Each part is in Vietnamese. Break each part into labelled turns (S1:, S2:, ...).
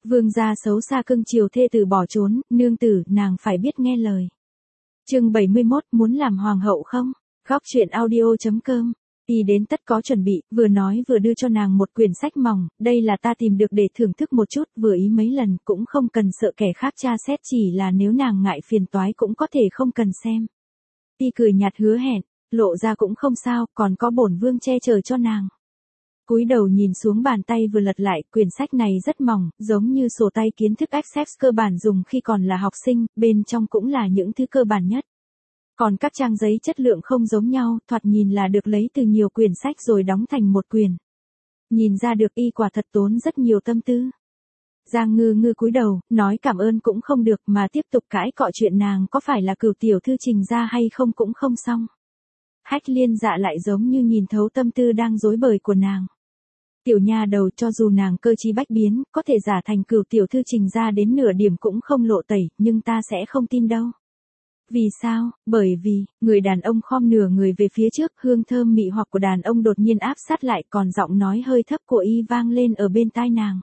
S1: Vương gia xấu xa cưng chiều thê tử bỏ trốn, nương tử, nàng phải biết nghe lời. Chương 71, muốn làm hoàng hậu không? Góc truyện audio.com. Y đến tất có chuẩn bị, vừa nói vừa đưa cho nàng một quyển sách mỏng, đây là ta tìm được để thưởng thức một chút, vừa ý mấy lần, cũng không cần sợ kẻ khác tra xét, chỉ là nếu nàng ngại phiền toái cũng có thể không cần xem. Y cười nhạt hứa hẹn, lộ ra cũng không sao, còn có bổn vương che chở cho nàng. Cúi đầu nhìn xuống bàn tay vừa lật lại, quyển sách này rất mỏng, giống như sổ tay kiến thức Access cơ bản dùng khi còn là học sinh, bên trong cũng là những thứ cơ bản nhất. Còn các trang giấy chất lượng không giống nhau, thoạt nhìn là được lấy từ nhiều quyển sách rồi đóng thành một quyển. Nhìn ra được y quả thật tốn rất nhiều tâm tư. Giang Ngư Ngư cúi đầu, nói cảm ơn cũng không được mà tiếp tục cãi cọ chuyện nàng có phải là Cửu tiểu thư Trình ra hay không cũng không xong. Hách Liên Dạ lại giống như nhìn thấu tâm tư đang rối bời của nàng. Tiểu nha đầu, cho dù nàng cơ trí bách biến, có thể giả thành Cửu tiểu thư Trình ra đến nửa điểm cũng không lộ tẩy, nhưng ta sẽ không tin đâu. Vì sao? Bởi vì, người đàn ông khom nửa người về phía trước, hương thơm mị hoặc của đàn ông đột nhiên áp sát lại, còn giọng nói hơi thấp của y vang lên ở bên tai nàng.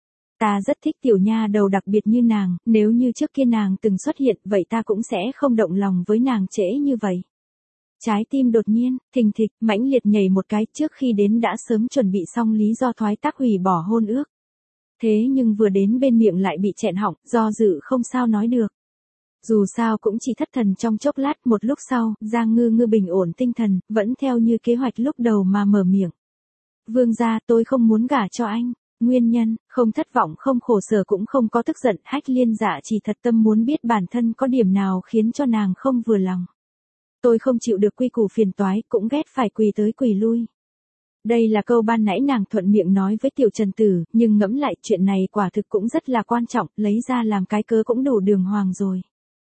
S1: Ta rất thích tiểu nha đầu đặc biệt như nàng, nếu như trước kia nàng từng xuất hiện, vậy ta cũng sẽ không động lòng với nàng trễ như vậy. Trái tim đột nhiên, thình thịch, mãnh liệt nhảy một cái, trước khi đến đã sớm chuẩn bị xong lý do thoái thác hủy bỏ hôn ước. Thế nhưng vừa đến bên miệng lại bị chẹn họng, do dự không sao nói được. Dù sao cũng chỉ thất thần trong chốc lát, một lúc sau, Giang Ngư Ngư bình ổn tinh thần, vẫn theo như kế hoạch lúc đầu mà mở miệng. Vương gia, tôi không muốn gả cho anh. Nguyên nhân, không thất vọng không khổ sở cũng không có tức giận, Hách Liên Dạ chỉ thật tâm muốn biết bản thân có điểm nào khiến cho nàng không vừa lòng. Tôi không chịu được quy củ phiền toái, cũng ghét phải quỳ tới quỳ lui. Đây là câu ban nãy nàng thuận miệng nói với Tiểu Trần Tử, nhưng ngẫm lại chuyện này quả thực cũng rất là quan trọng, lấy ra làm cái cớ cũng đủ đường hoàng rồi.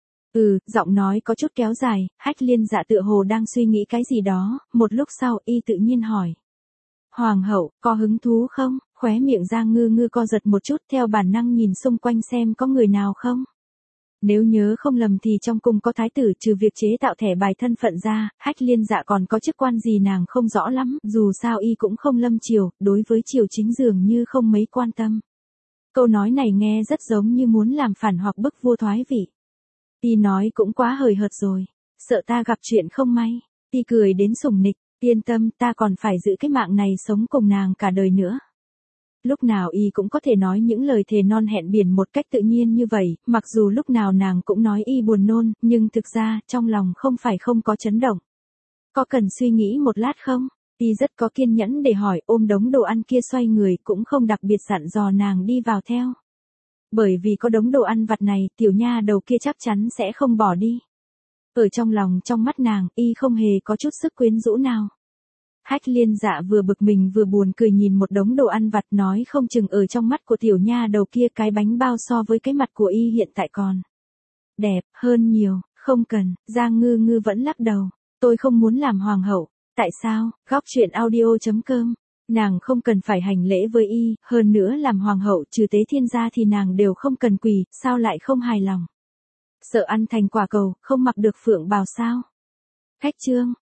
S1: Giọng nói có chút kéo dài, Hách Liên Dạ tựa hồ đang suy nghĩ cái gì đó, một lúc sau y tự nhiên hỏi. Hoàng hậu, có hứng thú không? Khóe miệng Giang Ngư Ngư co giật một chút, theo bản năng nhìn xung quanh xem có người nào không. Nếu nhớ không lầm thì trong cung có thái tử, trừ việc chế tạo thẻ bài thân phận ra, Hách Liên Dạ còn có chức quan gì nàng không rõ lắm, dù sao y cũng không lâm triều, đối với triều chính dường như không mấy quan tâm. Câu nói này nghe rất giống như muốn làm phản hoặc bức vua thoái vị. Y nói cũng quá hời hợt rồi, sợ ta gặp chuyện không may. Y cười đến sủng nịch, yên tâm, ta còn phải giữ cái mạng này sống cùng nàng cả đời nữa. Lúc nào y cũng có thể nói những lời thề non hẹn biển một cách tự nhiên như vậy, mặc dù lúc nào nàng cũng nói y buồn nôn, nhưng thực ra, trong lòng không phải không có chấn động. Có cần suy nghĩ một lát không? Y rất có kiên nhẫn để hỏi, ôm đống đồ ăn kia xoay người, cũng không đặc biệt dặn dò nàng đi vào theo. Bởi vì có đống đồ ăn vặt này, tiểu nha đầu kia chắc chắn sẽ không bỏ đi. Ở trong lòng trong mắt nàng, y không hề có chút sức quyến rũ nào. Hách Liên Dạ vừa bực mình vừa buồn cười nhìn một đống đồ ăn vặt, nói không chừng ở trong mắt của tiểu nha đầu kia cái bánh bao so với cái mặt của y hiện tại còn đẹp hơn nhiều. Không cần, Giang Ngư Ngư vẫn lắc đầu. Tôi không muốn làm hoàng hậu. Tại sao? Góc truyện audio.com. Nàng không cần phải hành lễ với y, hơn nữa làm hoàng hậu trừ tế thiên gia thì nàng đều không cần quỳ, sao lại không hài lòng? Sợ ăn thành quả cầu, không mặc được phượng bào sao? Khách chương.